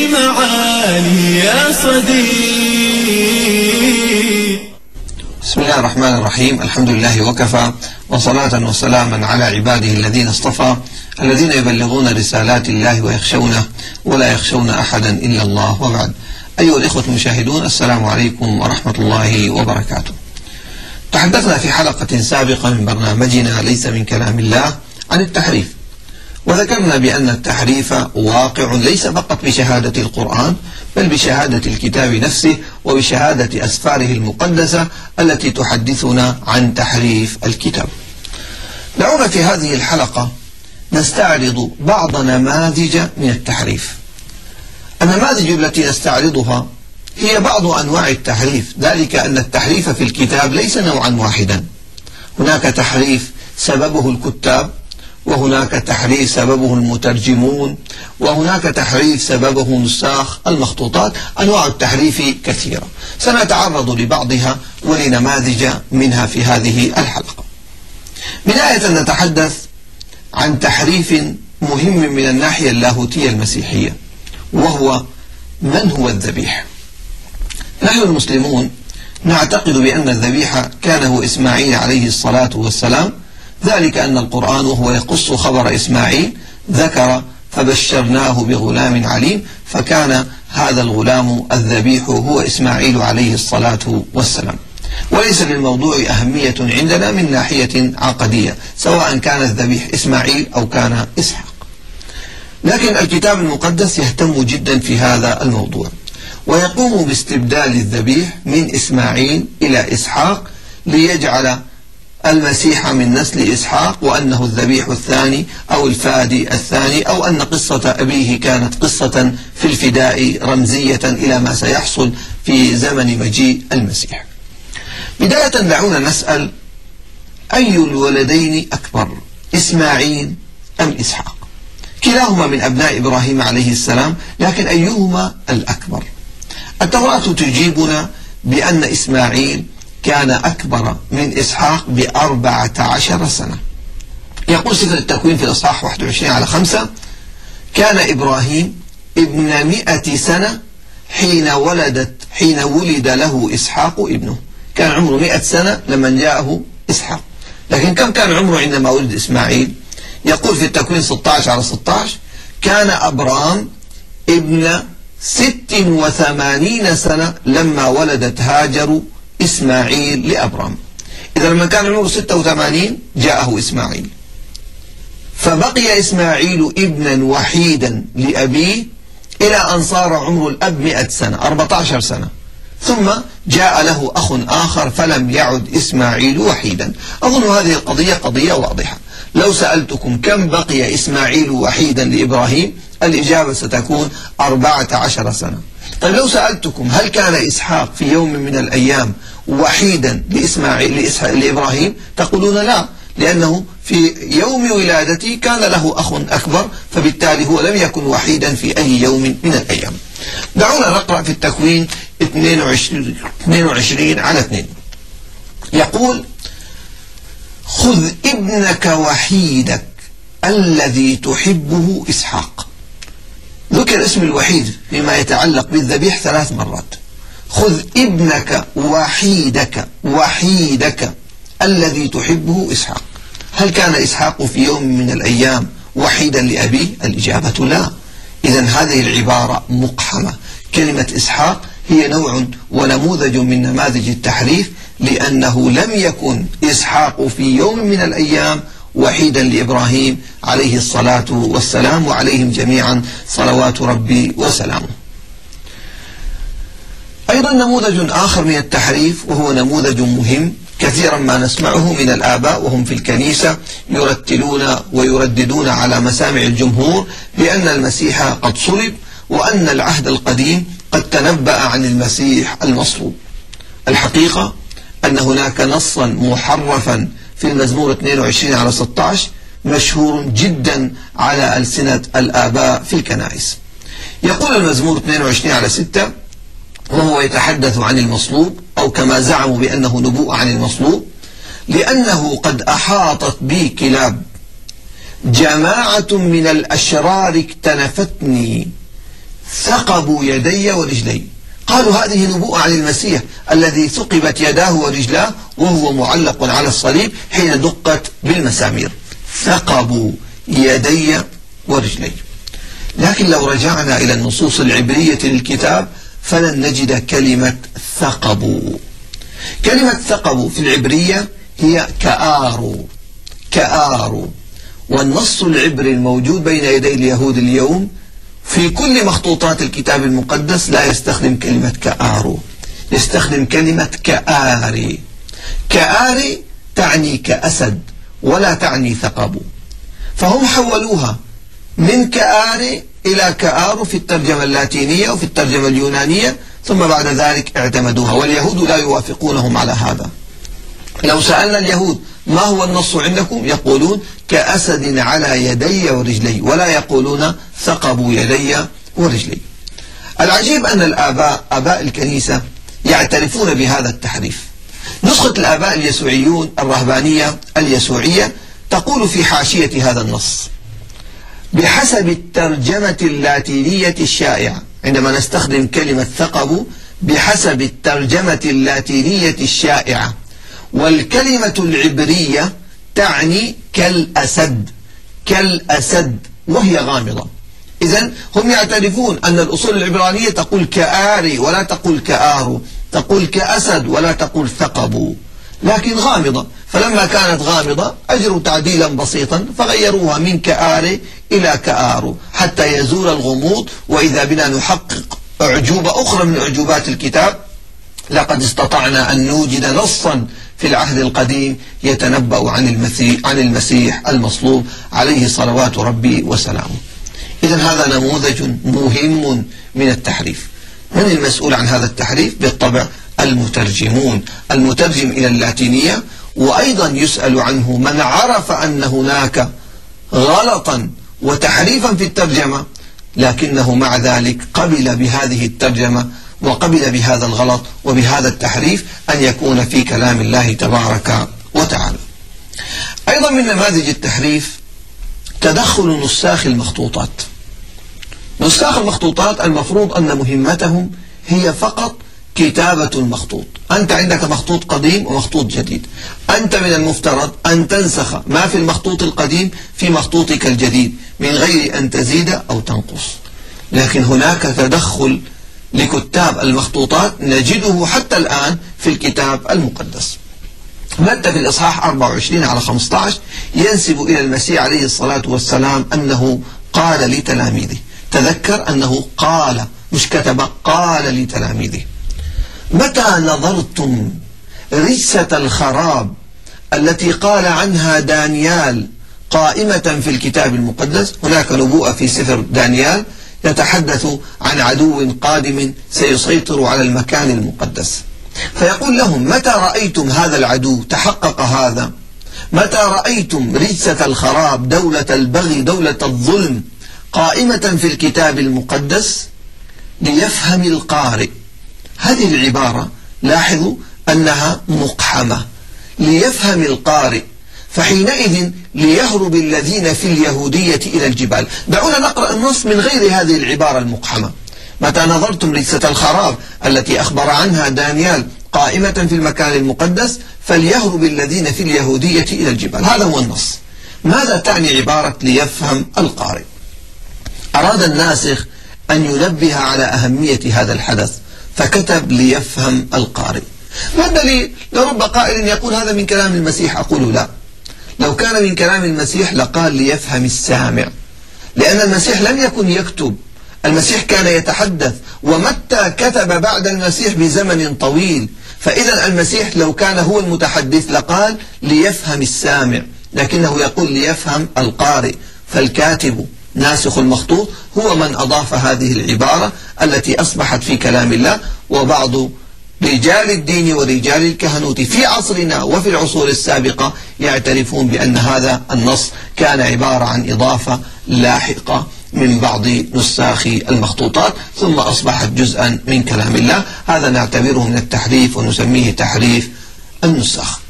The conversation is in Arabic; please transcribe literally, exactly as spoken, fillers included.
المعاني يا صديق. بسم الله الرحمن الرحيم. الحمد لله وكفى، وصلاة وسلاما على عباده الذين اصطفى، الذين يبلغون رسالات الله ويخشونه ولا يخشون أحدا إلا الله، وبعد. أيها الإخوة المشاهدون، السلام عليكم ورحمة الله وبركاته. تحدثنا في حلقة سابقة من برنامجنا ليس من كلام الله عن التحريف، وذكرنا بأن التحريف واقع ليس فقط بشهادة القرآن، بل بشهادة الكتاب نفسه وبشهادة أسفاره المقدسة التي تحدثنا عن تحريف الكتاب. دعونا في هذه الحلقة نستعرض بعض نماذج من التحريف. النماذج التي نستعرضها هي بعض أنواع التحريف، ذلك أن التحريف في الكتاب ليس نوعا واحدا. هناك تحريف سببه الكتاب، وهناك تحريف سببه المترجمون، وهناك تحريف سببه نساخ المخطوطات. أنواع التحريف كثيرة، سنتعرض لبعضها ولنماذج منها في هذه الحلقة. بداية نتحدث عن تحريف مهم من الناحية اللاهوتية المسيحية، وهو من هو الذبيح. نحن المسلمون نعتقد بأن الذبيح كان هو إسماعيل عليه الصلاة والسلام، ذلك أن القرآن وهو يقص خبر إسماعيل ذكر فبشرناه بغلام عليم، فكان هذا الغلام الذبيح هو إسماعيل عليه الصلاة والسلام. وليس للموضوع أهمية عندنا من ناحية عقدية، سواء كان الذبيح إسماعيل أو كان إسحاق، لكن الكتاب المقدس يهتم جدا في هذا الموضوع، ويقوم باستبدال الذبيح من إسماعيل إلى إسحاق ليجعل المسيح من نسل إسحاق، وأنه الذبيح الثاني أو الفادي الثاني، أو أن قصة أبيه كانت قصة في الفداء رمزية إلى ما سيحصل في زمن مجيء المسيح. بداية دعونا نسأل: أي الولدين أكبر، إسماعيل أم إسحاق؟ كلاهما من أبناء إبراهيم عليه السلام، لكن أيهما الأكبر؟ التوراة تجيبنا بأن إسماعيل كان أكبر من إسحاق بأربعة عشر سنة. يقول سفر التكوين في الإصحاح واحد وعشرين على خمسة: كان إبراهيم ابن مئة سنة حين ولدت حين ولد له إسحاق ابنه. كان عمره مئة سنة لما جاءه إسحاق، لكن كم كان عمره عندما ولد إسماعيل؟ يقول في التكوين ستة عشر على ستة عشر: كان أبرام ابن ست وثمانين سنة لما ولدت هاجر إسماعيل لأبرام. إذا لما كان عمره ستة وثمانين جاءه إسماعيل، فبقي إسماعيل ابنا وحيدا لأبيه إلى أن صار عمر الأب مئة سنة، أربعة عشر سنة، ثم جاء له أخ آخر فلم يعد إسماعيل وحيدا. أظن هذه القضية قضية واضحة. لو سألتكم كم بقي إسماعيل وحيدا لإبراهيم، الإجابة ستكون أربعة عشر سنة. طيب لو سألتكم هل كان إسحاق في يوم من الأيام وحيدا لإسماعيل لإبراهيم، تقولون لا، لأنه في يوم ولادته كان له أخ أكبر، فبالتالي هو لم يكن وحيدا في أي يوم من الأيام. دعونا نقرأ في التكوين اثنين وعشرين على اثنين. يقول: خذ ابنك وحيدك الذي تحبه إسحاق. ذكر اسم الوحيد فيما يتعلق بالذبيح ثلاث مرات. خذ ابنك وحيدك، وحيدك الذي تحبه إسحاق. هل كان إسحاق في يوم من الأيام وحيدا لأبيه؟ الإجابة لا. إذن هذه العبارة مقحمة. كلمة إسحاق هي نوع ونموذج من نماذج التحريف، لأنه لم يكن إسحاق في يوم من الأيام وحيدا لإبراهيم عليه الصلاة والسلام، وعليهم جميعا صلوات ربي وسلامه. أيضا نموذج آخر من التحريف، وهو نموذج مهم، كثيرا ما نسمعه من الآباء وهم في الكنيسة يرتلون ويرددون على مسامع الجمهور بأن المسيح قد صلب، وأن العهد القديم قد تنبأ عن المسيح المصلوب. الحقيقة أن هناك نصا محرفا في المزمور اثنين وعشرين على ستة عشر مشهور جدا على ألسنة الآباء في الكنائس. يقول المزمور اثنين وعشرين على ستة، وهو يتحدث عن المصلوب، أو كما زعموا بأنه نبوءة عن المصلوب: لأنه قد أحاطت بي كلاب، جماعة من الأشرار اكتنفتني، ثقبوا يدي ورجلي. قالوا هذه نبوءة عن المسيح الذي ثقبت يداه ورجلاه وهو معلق على الصليب حين دقت بالمسامير. ثقبوا يدي ورجلي. لكن لو رجعنا إلى النصوص العبرية للكتاب فلن نجد كلمة ثقبوا. كلمة ثقبوا في العبرية هي كآروا. كآروا. والنص العبري الموجود بين يدي اليهود اليوم في كل مخطوطات الكتاب المقدس لا يستخدم كلمة كآروا، يستخدم كلمة كآري. كآري تعني كأسد ولا تعني ثقبوا، فهم حولوها من كآري إلى كآرو في الترجمة اللاتينية وفي الترجمة اليونانية، ثم بعد ذلك اعتمدوها، واليهود لا يوافقونهم على هذا. لو سألنا اليهود ما هو النص عندكم يقولون كأسد على يدي ورجلي، ولا يقولون ثقبوا يدي ورجلي. العجيب أن الآباء آباء الكنيسة يعترفون بهذا التحريف. نسخة الآباء اليسوعيون الرهبانية اليسوعية تقول في حاشية هذا النص: بحسب الترجمة اللاتينية الشائعة، عندما نستخدم كلمة ثقبوا بحسب الترجمة اللاتينية الشائعة، والكلمة العبرية تعني كالأسد. كالأسد وهي غامضة. إذن هم يعترفون أن الأصول العبرانية تقول كآري ولا تقول كآرو، تقول كأسد ولا تقول ثقبوا، لكن غامضة. فلما كانت غامضة أجروا تعديلا بسيطا فغيروها من كآري إلى كآرو حتى يزول الغموض، وإذا بنا نحقق أعجوبة أخرى من أعجوبات الكتاب. لقد استطعنا أن نوجد نصا في العهد القديم يتنبأ عن المسيح, عن المسيح المصلوب عليه صلوات ربي وسلامه. إذن هذا نموذج مهم من التحريف. من المسؤول عن هذا التحريف؟ بالطبع المترجمون، المترجم إلى اللاتينية. وأيضا يسأل عنه من عرف أن هناك غلطا وتحريفا في الترجمة، لكنه مع ذلك قبل بهذه الترجمة وقبل بهذا الغلط وبهذا التحريف أن يكون في كلام الله تبارك وتعالى. أيضا من نماذج التحريف تدخل نساخ المخطوطات. نساخ المخطوطات المفروض أن مهمتهم هي فقط كتابة المخطوط. أنت عندك مخطوط قديم ومخطوط جديد، أنت من المفترض أن تنسخ ما في المخطوط القديم في مخطوطك الجديد من غير أن تزيد أو تنقص. لكن هناك تدخل لكتاب المخطوطات نجده حتى الآن في الكتاب المقدس. متى في الإصحاح أربعة وعشرين على خمسة عشر ينسب إلى المسيح عليه الصلاة والسلام أنه قال لتلاميذه. تذكر أنه قال، مش كتب، قال لتلاميذه: متى نظرتم رجسة الخراب التي قال عنها دانيال قائمة في الكتاب المقدس. هناك نبوءة في سفر دانيال يتحدث عن عدو قادم سيسيطر على المكان المقدس، فيقول لهم: متى رأيتم هذا العدو؟ تحقق هذا. متى رأيتم رجسة الخراب، دولة البغي، دولة الظلم قائمة في الكتاب المقدس؟ ليفهم القارئ. هذه العبارة لاحظوا أنها مقحمة. ليفهم القارئ، فحينئذ ليهرب الذين في اليهودية إلى الجبال. دعونا نقرأ النص من غير هذه العبارة المقحمة. متى نظرتم رجسة الخراب التي أخبر عنها دانيال قائمة في المكان المقدس فليهرب الذين في اليهودية إلى الجبال. هذا هو النص. ماذا تعني عبارة ليفهم القارئ؟ أراد الناسخ أن ينبه على أهمية هذا الحدث فكتب ليفهم القارئ. ما الدليل؟ لرب قائل يقول هذا من كلام المسيح. أقول لا، لو كان من كلام المسيح لقال ليفهم السامع، لأن المسيح لم يكن يكتب، المسيح كان يتحدث، ومتى كتب بعد المسيح بزمن طويل. فإذا المسيح لو كان هو المتحدث لقال ليفهم السامع، لكنه يقول ليفهم القارئ. فالكاتب ناسخ المخطوط هو من أضاف هذه العبارة التي أصبحت في كلام الله. وبعض رجال الدين ورجال الكهنوت في عصرنا وفي العصور السابقة يعترفون بأن هذا النص كان عبارة عن إضافة لاحقة من بعض نساخ المخطوطات ثم أصبحت جزءا من كلام الله. هذا نعتبره من التحريف ونسميه تحريف النساخ.